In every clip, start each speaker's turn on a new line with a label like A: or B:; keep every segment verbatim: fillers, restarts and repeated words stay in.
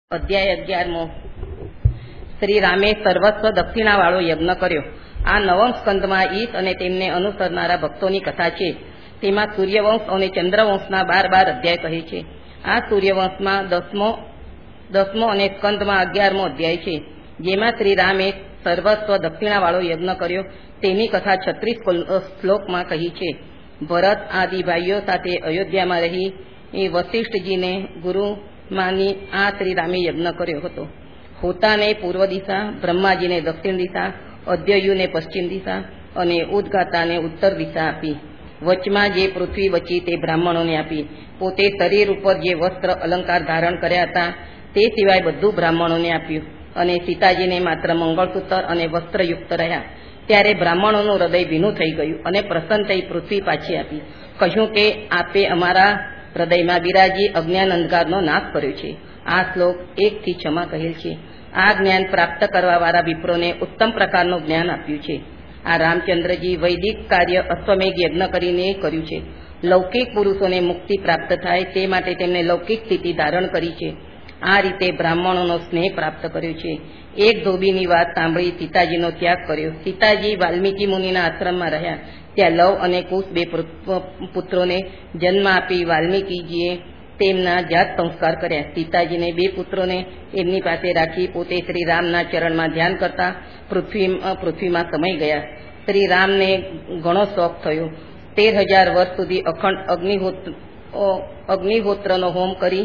A: અધ્યાય અગિયારમો. શ્રી રામે સર્વસ્વ દક્ષિણાવાળો યજ્ઞ કર્યો. આ નવમ સ્કંદમાં ઈશ અને તેમને અનુસરનારા ભક્તોની કથા છે. તેમાં સૂર્યવંશ અને ચંદ્રવંશના બાર બાર અધ્યાય કહે છે. આ સૂર્યવંશમાં દસમો દસમો અને સ્કંદમાં અગિયારમો અધ્યાય છે, જેમાં શ્રી રામે સર્વસ્વ દક્ષિણાવાળો યજ્ઞ કર્યો તેની કથા છત્રીસ શ્લોકમાં કહી છે. ભરત આદિ ભાઈઓ સાથે અયોધ્યામાં રહી એ વશિષ્ઠજીને ગુરુ માની આ શ્રી રામે યજ્ઞ કર્યો હતો. હોતાને પૂર્વ દિશા, બ્રહ્માજીને દક્ષિણ દિશા, અદ્યયુને પશ્ચિમ દિશા અને ઉદગાતાને ઉત્તર દિશા આપી. વચમાં જે પૃથ્વી બચી તે બ્રાહ્મણોને આપી. પોતે શરીર ઉપર જે વસ્ત્ર અલંકાર ધારણ કર્યા હતા તે સિવાય બધું બ્રાહ્મણોને આપ્યું. અને સીતાજીને માત્ર મંગળસૂત્ર અને વસ્ત્રયુક્ત રહ્યા. ત્યારે બ્રાહ્મણોનું હૃદય ભીનું થઈ ગયું અને પ્રસન્ન થઈ પૃથ્વી પાછી આપી. કહ્યું કે આપે અમારા હૃદયમાં બિરાજી અજ્ઞાન અંધકારનો નાશ કર્યો છે. આ શ્લોક એક થી છમાં કહેલ છે. આ જ્ઞાન પ્રાપ્ત કરવા વાળા વિપ્રોને ઉત્તમ પ્રકારનું જ્ઞાન આપ્યું છે. આ રામચંદ્રજી વૈદિક કાર્ય અશ્વમેઘ યજ્ઞ કરીને કર્યું છે. લૌકિક પુરુષોને મુક્તિ પ્રાપ્ત થાય તે માટે તેમને લૌકિક સ્થિતિ ધારણ કરી છે. આ રીતે બ્રાહ્મણોનો સ્નેહ પ્રાપ્ત કર્યો છે. એક ધોબીની વાત સાંભળી સીતાજીનો ત્યાગ કર્યો. સીતાજી વાલ્મીકી મુનિના આશ્રમમાં રહ્યા. ત્યાં લવ અને કુશ બે પુત્રોને જન્મ આપી વાલ્મીકીજીએ તેમના જાત સંસ્કાર કર્યા. સીતાજીને બે પુત્રોને એમની પાસે રાખી પોતે શ્રી રામના ચરણમાં ધ્યાન કરતા પૃથ્વી પૃથ્વીમાં સમાઈ ગયા. શ્રી રામને ઘણો શોખ થયો. તેર હજાર વર્ષ સુધી અખંડ અગ્નિહોત્ર અગ્નિહોત્રનો હોમ કરી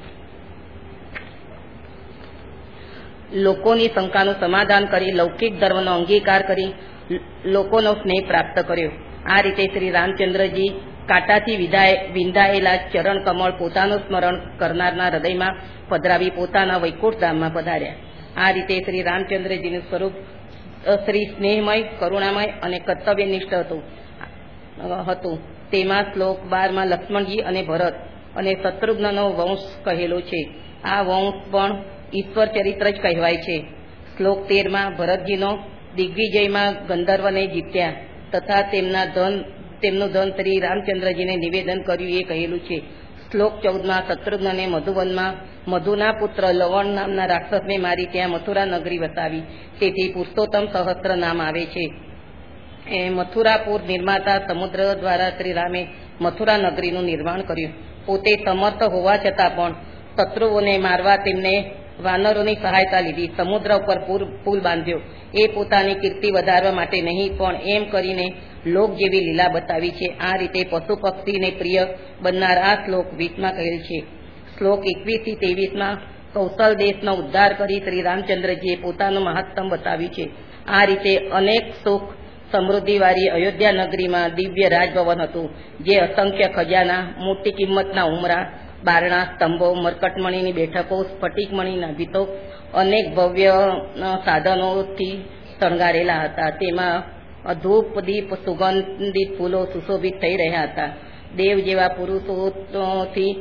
A: લોકોની શંકાનું સમાધાન કરી લૌકિક ધર્મનો અંગીકાર કરી લોકોનો સ્નેહ પ્રાપ્ત કર્યો. આ રીતે શ્રી રામચંદ્રજી કાંટાથી વિંધાયેલા ચરણ કમળ પોતાનું સ્મરણ કરનારના હૃદયમાં પધરાવી પોતાના વૈકુંઠ ધામમાં પધાર્યા. આ રીતે શ્રી રામચંદ્રજીનું સ્વરૂપ શ્રી સ્નેહમય, કરુણામય અને કર્તવ્યનિષ્ઠ હતું હતું તેમાં શ્લોક બારમાં લક્ષ્મણજી અને ભરત અને શત્રુઘ્નનો વંશ કહેલો છે. આ વંશ પણ ઈશ્વર ચરિત્ર જ કહેવાય છે. શ્લોક તેરમાં ભરતજીનો દિગ્વિજયમાં ગંધર્વને જીત્યા તથા તેમના ધન તેમનું ધન શ્રી રામચંદ્રજીને નિવેદન કર્યું એ કહેલું છે. શ્લોક ચૌદમાં શત્રુઘ્નને મધુવનમાં મધુના પુત્ર લવણ નામના રાક્ષસને મારી ત્યાં મથુરા નગરી વસાવી. તેથી પુરુષોત્તમ સહસ્ત્ર નામ આવે છે. એ મથુરાપુર નિર્માતા સમુદ્ર દ્વારા શ્રી રામે મથુરા નગરીનું નિર્માણ કર્યું. પોતે સમર્થ હોવા છતાં પણ શત્રુઓને મારવા તેમને વાનરોની સહાયતા લીધી. સમુદ્ર ઉપર પુલ બાંધ્યો. એ પોતાની કીર્તિ વધારવા માટે નહીં પણ એમ કરીને લોક જેવી લીલા બતાવી છે. આ રીતે પશુ પક્ષીને પ્રિય બનનાર આ શ્લોક વીસમાં કહેલ છે. શ્લોક એકવીસ થી ત્રેવીસમાં કૌશલ દેશનો ઉદ્ધાર કરી શ્રી રામચંદ્રજીએ પોતાનું મહાત્મ બતાવ્યું છે. આ રીતે અનેક સુખ સમૃદ્ધિવાળી અયોધ્યા નગરીમાં દિવ્ય રાજભવન હતું, જે અસંખ્ય ખજાના, મોટી કિંમતના ઉમરા, બારણા, સ્તંભો, મરકટમણીની બેઠકો, સ્ફટિકમણીના ભીતો અનેક ભવ્ય સાધનોથી શણગારેલા હતા. તેમાં ધૂપ, દીપ, સુગંધિત ફૂલો સુશોભિત થઈ રહ્યા હતા. દેવ જેવા પુરુષોથી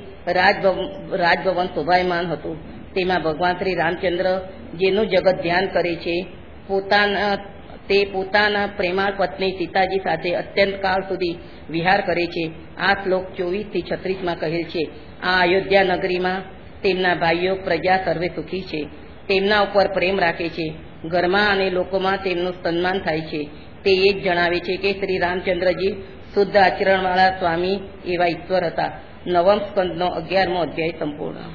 A: રાજભવન શોભાયમાન હતું. તેમાં ભગવાન શ્રી રામચંદ્ર જેનું જગત ધ્યાન કરે છે પોતાના તે પોતાના પ્રેમાળ પત્ની સીતાજી સાથે અત્યંત કાળ સુધી વિહાર કરે છે. આ શ્લોક ચોવીસ થી છત્રીસમાં કહેલ છે. આ અયોધ્યા નગરીમાં તેમના ભાઈઓ પ્રજા સર્વે સુખી છે. તેમના ઉપર પ્રેમ રાખે છે. ઘરમાં અને લોકોમાં તેમનું સન્માન થાય છે. તે એ જ જણાવે છે કે શ્રી રામચંદ્રજી શુદ્ધ આચરણવાળા સ્વામી એવા ઈશ્વર હતા. નવમ સ્કંદનો અગિયારમો અધ્યાય સંપૂર્ણ.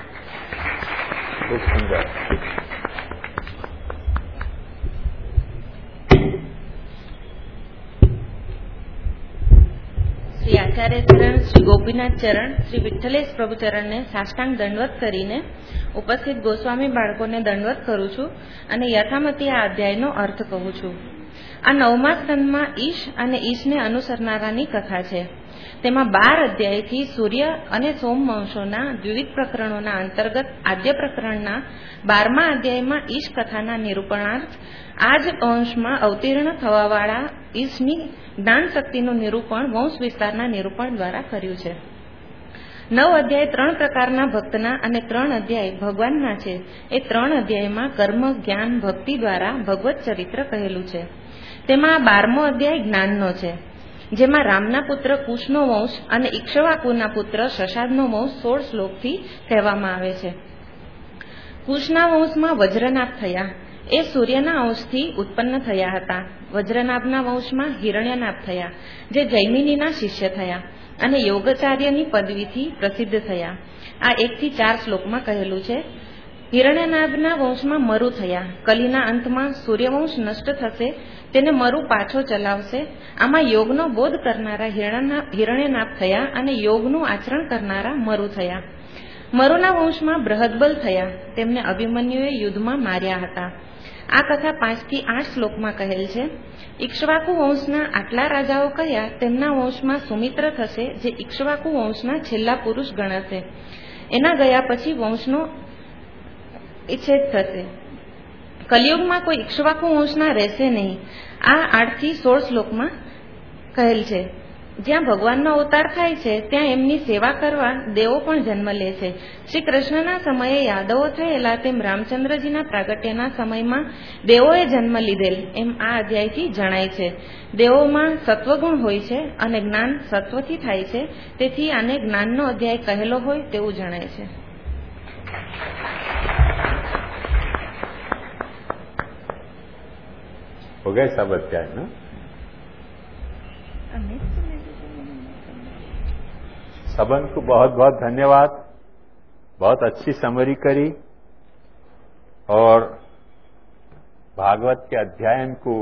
B: શ્રી આચાર્ય ચરણ, શ્રી ગોપીનાથ ચરણ, શ્રી વિઠ્ઠલેશ પ્રભુ ચરણને સાષ્ટાંગ દંડવત કરીને ઉપસ્થિત ગોસ્વામી બાળકોને દંડવત કરું છું અને યથામતી આ અધ્યાયનો અર્થ કહું છું. આ નવમા સ્કંદમાં ઈશ અને ઈશને અનુસરનારાની કથા છે. તેમાં બાર અધ્યાયથી સૂર્ય અને સોમ વંશોના વિવિધ પ્રકરણોના અંતર્ગત આદ્ય પ્રકરણના બારમા અધ્યાયમાં ઈશ કથાના નિરૂપણાર્થ આ જ વંશમાં અવતીર્ણ થવાવાળા ઈશની જ્ઞાન શક્તિનું નિરૂપણ વંશ વિસ્તારના નિરૂપણ દ્વારા કર્યું છે. નવ અધ્યાય ત્રણ પ્રકારના ભક્તના અને ત્રણ અધ્યાય ભગવાનના છે. એ ત્રણ અધ્યાયમાં કર્મ, જ્ઞાન, ભક્તિ દ્વારા ભગવત ચરિત્ર કહેલું છે. તેમાં બારમો અધ્યાય જ્ઞાનનો છે, જેમાં રામના પુત્ર કુશનો વંશ અને ઇક્ષ્વાકુના પુત્ર શશાદનો વંશ સોળ શ્લોકથી કહેવામાં આવે છે. કુશના વંશમાં વજ્રનાભ થયા. એ સૂર્યના અંશથી ઉત્પન્ન થયા હતા. વજ્રનાભના વંશમાં હિરણ્યનાભ થયા, જે જૈમિનીના શિષ્ય થયા અને યોગાચાર્યની પદવીથી પ્રસિદ્ધ થયા. આ એકથી ચાર શ્લોકમાં કહેલું છે. હિરણ્યનાભના વંશમાં મરુ થયા. કલીના અંતમાં સૂર્યવંશ નષ્ટ થશે, તેને મરુ પાછો ચલાવશે. આમાં યોગનો બોધ કરનારા હિરણ્યનાભ થયા અને યોગનું આચરણ કરનારા મરુ થયા. મરુના વંશમાં બૃહદબલ થયા. તેમને અભિમન્યુએ યુદ્ધમાં માર્યા હતા. આ કથા પાંચ થી આઠ શ્લોકમાં કહેલ છે. ઇક્ષ્વાકુ વંશના આટલા રાજાઓ કયા, તેમના વંશમાં સુમિત્ર થશે, જે ઇક્ષ્વાકુ વંશના છેલ્લા પુરુષ ગણાશે. એના ગયા પછી વંશનો વિચ્છેદ થશે. કલિયુગમાં કોઈ ઇક્ષ્વાકુ વંશના રહેશે નહીં. આ આઠ થી સોળ શ્લોકમાં કહેલ છે. જ્યાં ભગવાનનો અવતાર થાય છે ત્યાં એમની સેવા કરવા દેવો પણ જન્મ લે છે. શ્રી કૃષ્ણના સમયે યાદવો થયેલા તેમ રામચંદ્રજીના પ્રાગટ્યના સમયમાં દેવોએ જન્મ લીધેલ એમ આ અધ્યાયથી જણાય છે. દેવોમાં સત્વગુણ હોય છે અને જ્ઞાન સત્વથી થાય છે, તેથી આને જ્ઞાનનો અધ્યાય કહેલો હોય તેવું જણાય છે.
C: हो गए सब अध्याय ना? सबन को बहुत बहुत धन्यवाद. बहुत अच्छी समरी करी और भागवत के अध्ययन को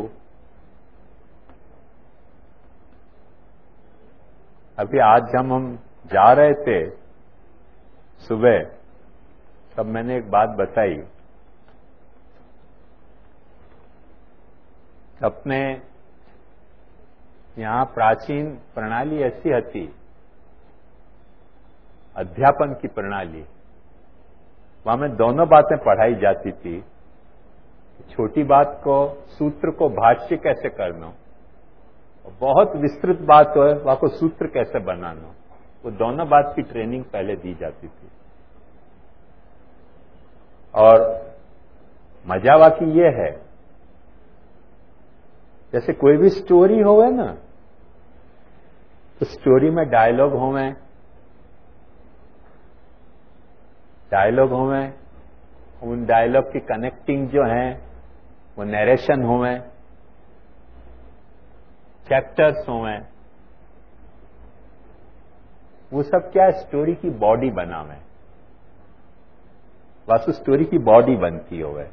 C: अभी आज जब हम जा रहे थे सुबह, तब मैंने एक बात बताई. अपने यहां प्राचीन प्रणाली ऐसी थी, अध्यापन की प्रणाली. वहां में दोनों बातें पढ़ाई जाती थी. छोटी बात को, सूत्र को भाष्य कैसे करना, और बहुत विस्तृत बात हो वहां को सूत्र कैसे बनाना, वो दोनों बात की ट्रेनिंग पहले दी जाती थी. और मजा वाकी ये है, जैसे कोई भी स्टोरी होवे ना, तो स्टोरी में डायलॉग होवे, डायलॉग होवे, उन डायलॉग की कनेक्टिंग जो है वो नरेशन होवे, चैप्टर्स होवे, वो सब क्या स्टोरी की बॉडी बनावे. वास्तु स्टोरी की बॉडी बनती होवे,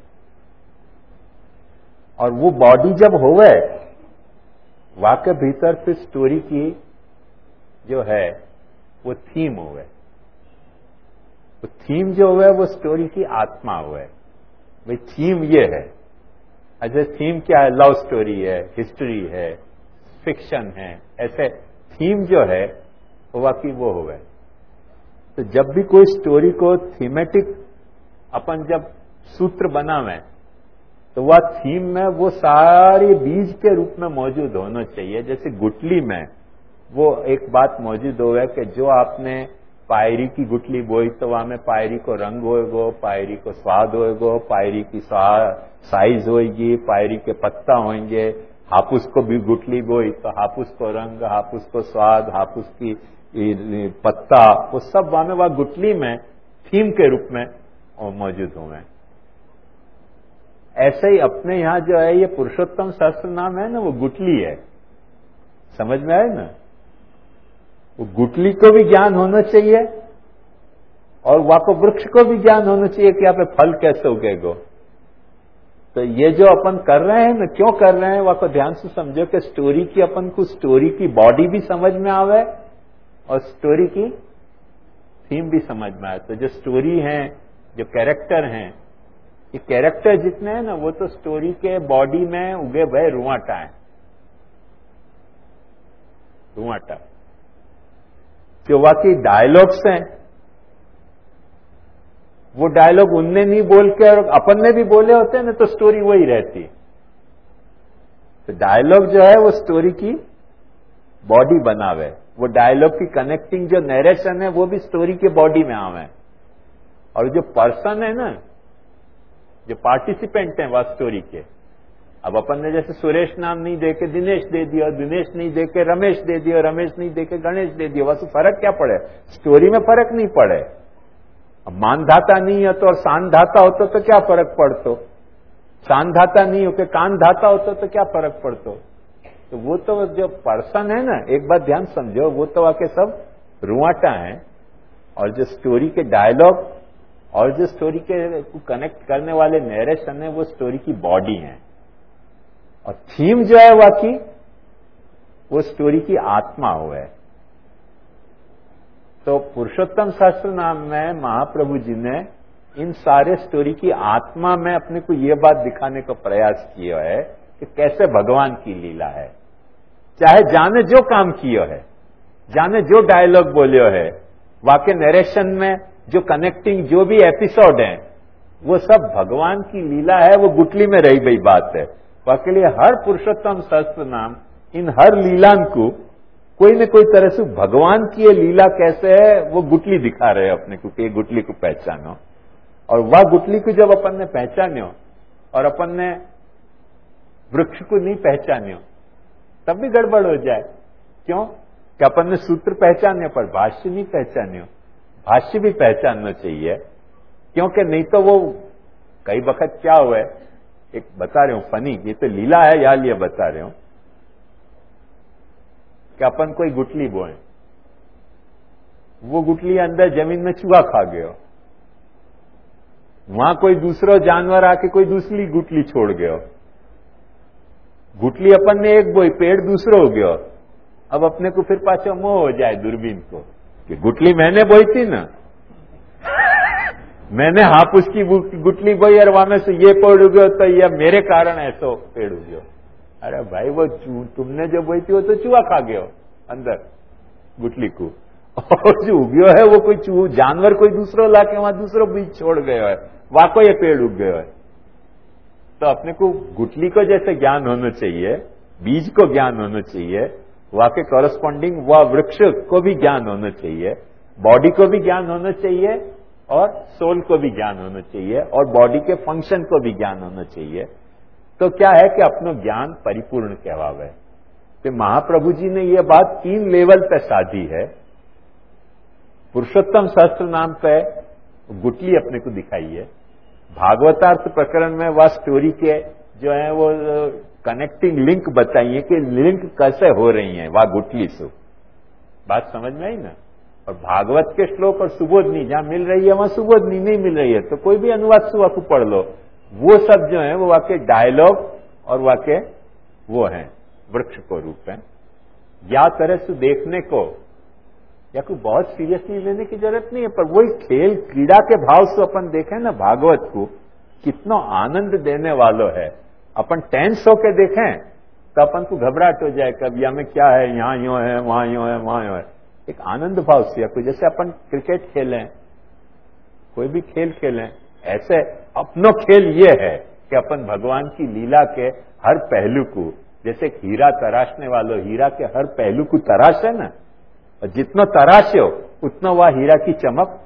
C: और वो बॉडी जब होवे, वाके भीतर फिर स्टोरी की जो है वो थीम होवे. वो थीम जो होवे वो स्टोरी की आत्मा होवे. भाई थीम ये है. अच्छा, थीम क्या है? लव स्टोरी है, हिस्ट्री है, फिक्शन है. ऐसे थीम जो है वो वाकई वो होवे. तो जब भी कोई स्टोरी को थीमेटिक अपन जब सूत्र बनावे, तो वह थीम में वो सारी बीज के रूप में मौजूद होना चाहिए. जैसे गुटली में वो एक बात मौजूद होवे कि जो आपने पायरी की गुटली बोई, तो वहां में पायरी को रंग होएगो, पायरी को स्वाद होएगो, पायरी की साइज होएगी, पायरी के पत्ता होंगे. हापुस को भी गुटली बोई तो हापुस को रंग, हापुस को स्वाद, हापुस की पत्ता, वो सब वहां में वह गुटली में थीम के रूप में मौजूद हुए. ऐसे ही अपने यहां जो है ये पुरुषोत्तम सहस्त्र नाम है ना, वो गुटली है. समझ में आए ना? वो गुटली को भी ज्ञान होना चाहिए और वहां को वृक्ष को भी ज्ञान होना चाहिए कि यहाँ पे फल कैसे उगेगो. तो ये जो अपन कर रहे हैं ना, क्यों कर रहे हैं, वहां को ध्यान से समझो कि स्टोरी की अपन को स्टोरी की बॉडी भी समझ में आवे और स्टोरी की थीम भी समझ में आए. तो जो स्टोरी है, जो कैरेक्टर हैं, ये कैरेक्टर जितने हैं ना, वो तो स्टोरी के बॉडी में उगे भय रुआटा है. रुआटा जो बाकी डायलॉग्स हैं, वो डायलॉग उनने नहीं बोल के और अपन ने भी बोले होते हैं ना, तो स्टोरी वही रहती. तो डायलॉग जो है वो स्टोरी की बॉडी बनावे. वो डायलॉग की कनेक्टिंग जो नरेशन है वो भी स्टोरी के बॉडी में आवे. और जो पर्सन है ना, जो पार्टिसिपेंट हैं वह स्टोरी के, अब अपन ने जैसे सुरेश नाम नहीं दे के दिनेश दे दिया, और दिनेश नहीं दे के रमेश दे दिया, और रमेश नहीं दे के गणेश दे दिया, वह फर्क क्या पड़े? स्टोरी में फर्क नहीं पड़े. अब मानधाता नहीं हो तो और सांधाता होता तो क्या फर्क पड़तो, सांधाता नहीं हो के कान धाता होता तो क्या फर्क पड़तो। तो वो तो जो पर्सन है ना, एक बात ध्यान समझो, वो तो आके सब रुआटा है, और जो स्टोरी के डायलॉग और जो स्टोरी के को कनेक्ट करने वाले नरेशन है वो स्टोरी की बॉडी है, और थीम जो है वाकई वो स्टोरी की आत्मा हुआ है। तो पुरुषोत्तम सहस्त्र नाम में महाप्रभु जी ने इन सारे स्टोरी की आत्मा में अपने को ये बात दिखाने का प्रयास किया है कि कैसे भगवान की लीला है। चाहे जाने जो काम किया है, जाने जो डायलॉग बोलियो है, वाकई नरेशन में जो कनेक्टिंग जो भी एपिसोड है वो सब भगवान की लीला है, वो गुटली में रही गई बात है। वाकई लिए हर पुरुषोत्तम सहस्त्र नाम इन हर लीलान को कोई न कोई तरह से भगवान की ये लीला कैसे है वो गुटली दिखा रहे हैं अपने को कि ये गुटली को पहचानो। और वह गुटली को जब अपन ने पहचान्यो और अपन ने वृक्ष को नहीं पहचान्यो तब भी गड़बड़ हो जाए। क्यों कि अपन ने सूत्र पहचाने पर भाष्य नहीं पहचान्यो। भाष्य भी पहचानना चाहिए, क्योंकि नहीं तो वो कई वक्त क्या हुआ है, एक बता रहे हूं फनी, ये तो लीला है या लिए बता रहे हूं कि अपन कोई गुटली बोए, वो गुटली अंदर जमीन में चूहा खा गयो, वहां कोई दूसरा जानवर आके कोई दूसरी गुटली छोड़ गयो, गुटली अपन ने एक बोई, पेड़ दूसरो हो गयो। अब अपने को फिर पाछो मोह हो जाए दूरबीन को कि गुटली मैंने बोई थी ना मैंने हापुस की गुटली बोई और वहां में से ये पेड़ उगो तो ये मेरे कारण ऐसो पेड़ उगो। अरे भाई वो तुमने जो बोई थी वो तो चूहा खा गयो अंदर गुटली को, और जो उगयो है वो कोई चूहा जानवर कोई दूसरो लाके वहां दूसरो बीज छोड़ गयो है, वहां को ये पेड़ उग गयो है। तो अपने को गुटली को जैसे ज्ञान होना चाहिए, बीज को ज्ञान होना चाहिए, वहां के कॉरेस्पॉन्डिंग वह वृक्ष को भी ज्ञान होना चाहिए, बॉडी को भी ज्ञान होना चाहिए और सोल को भी ज्ञान होना चाहिए और बॉडी के फंक्शन को भी ज्ञान होना चाहिए। तो क्या है कि अपनो ज्ञान परिपूर्ण कहवावे। तो महाप्रभु जी ने यह बात तीन लेवल पे साधी है। पुरुषोत्तम सहस्त्र नाम पे गुटली अपने को दिखाई है, भागवतार्थ प्रकरण में वह स्टोरी के जो है वो कनेक्टिंग लिंक बताइए कि लिंक कैसे हो रही है वह गुटली से, बात समझ में आई ना। और भागवत के श्लोक और सुबोधनी जहां मिल रही है वहां सुबोधनी नहीं मिल रही है, तो कोई भी अनुवाद सुबह को पढ़ लो, वो सब जो है वो वाके डायलॉग और वाके वो हैं वृक्ष को रूप है। या तरह से देखने को या कोई बहुत सीरियसली लेने की जरूरत नहीं है, पर वही खेल क्रीड़ा के भाव से अपन देखें ना भागवत को, कितना आनंद देने वालो है। अपन टेंस होके देखें तो अपन को घबराहट हो जाए, कब या में क्या है, यहां यूं है, वहां यूं है, वहां यूं है। एक आनंद भाव से कोई जैसे अपन क्रिकेट खेलें, कोई भी खेल खेलें, ऐसे अपनो खेल ये है कि अपन भगवान की लीला के हर पहलू को, जैसे हीरा तराशने वालों हीरा के हर पहलू को तराशे ना, और जितना तराशो उतना वह हीरा की चमक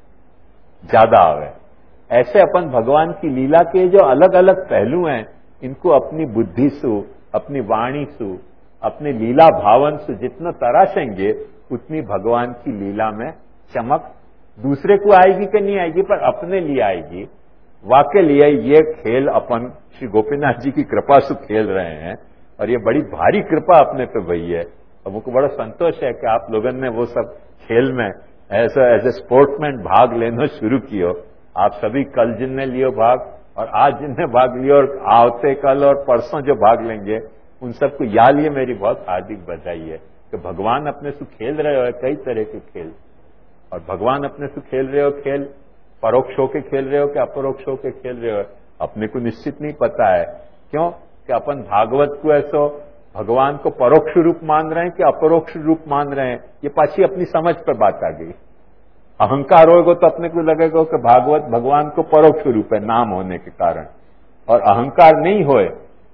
C: ज्यादा आवे। ऐसे अपन भगवान की लीला के जो अलग अलग पहलू हैं इनको अपनी बुद्धि से, अपनी वाणी से, अपने लीला भावन से जितना तराशेंगे उतनी भगवान की लीला में चमक दूसरे को आएगी कि नहीं आएगी, पर अपने लिए आएगी। वाकई लिए ये खेल अपन श्री गोपीनाथ जी की कृपा से खेल रहे हैं और ये बड़ी भारी कृपा अपने पे भई है। और मुझको बड़ा संतोष है कि आप लोगों ने वो सब खेल में ऐसा एज ए स्पोर्ट्समैन भाग लेना शुरू किया। आप सभी कल जिनने लियो भाग और आज जिनने भाग लियो और आवते कल और परसों जो भाग लेंगे उन सबको या लिए मेरी बहुत हार्दिक बधाई है कि भगवान अपने से खेल रहे हो कई तरह के खेल, और भगवान अपने से खेल रहे हो खेल परोक्ष होके खेल रहे हो कि अपरोक्ष होके खेल रहे हो अपने को निश्चित नहीं पता है। क्यों कि अपन भागवत को ऐसो भगवान को परोक्ष रूप मान रहे हैं कि अपरोक्ष रूप मान रहे हैं, ये पाछी अपनी समझ पर बात आ गई। अहंकार होगा तो अपने को लगेगा कि भागवत भगवान को परोक्ष रूप है नाम होने के कारण, और अहंकार नहीं होए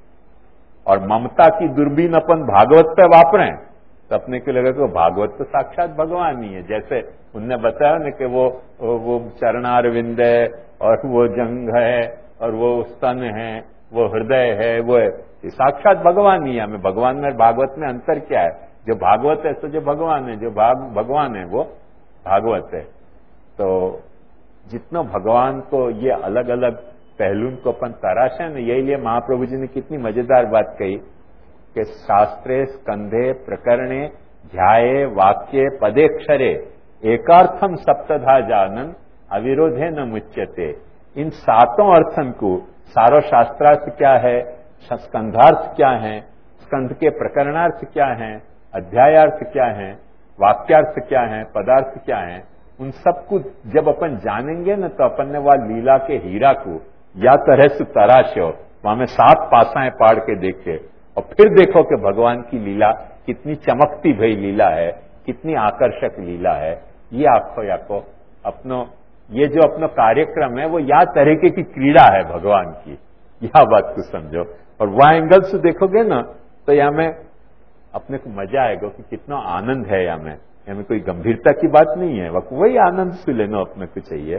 C: और ममता की दूरबीन अपन भागवत पे वापरें तो अपने को लगेगा भागवत तो साक्षात भगवान ही है। जैसे उनने बताया ना कि वो वो चरणारविंद है और वो जंग है और वो स्तन है, वो हृदय है, वो है, ये साक्षात भगवान ही है। हमें भगवान में भागवत में अंतर क्या है? जो भागवत है तो जो भगवान है, जो भाग भगवान है वो भागवत है। तो जितना भगवान को ये अलग अलग पहलू को अपन तराशा न, यही लिए महाप्रभु जी ने कितनी मजेदार बात कही कि शास्त्रे स्कंधे प्रकरणे ध्याये वाक्ये पदेक्षरे एकार्थम सप्तधा जानन अविरोधे न मुच्यते। इन सातों अर्थन को, सारो शास्त्रार्थ क्या है, स्कंधार्थ क्या है, स्कंध के प्रकरणार्थ क्या है, अध्यायार्थ क्या है, वाक्यार्थ क्या है, पदार्थ क्या है, उन सबको जब अपन जानेंगे न तो अपन ने वह लीला के हीरा को या तरह से तराशो, वहां में सात पासाएं पाड़ के देखे और फिर देखो कि भगवान की लीला कितनी चमकती भई लीला है, कितनी आकर्षक लीला है। ये आपको याको अपनो ये जो अपना कार्यक्रम है वो या तरीके की क्रीड़ा है भगवान की, यह बात को समझो। और वह एंगल से देखोगे ना तो यहाँ में अपने को मजा आएगा कि कितना आनंद है यहाँ में, यहाँ में कोई गंभीरता की बात नहीं है, वही आनंद से लेना अपने को चाहिए।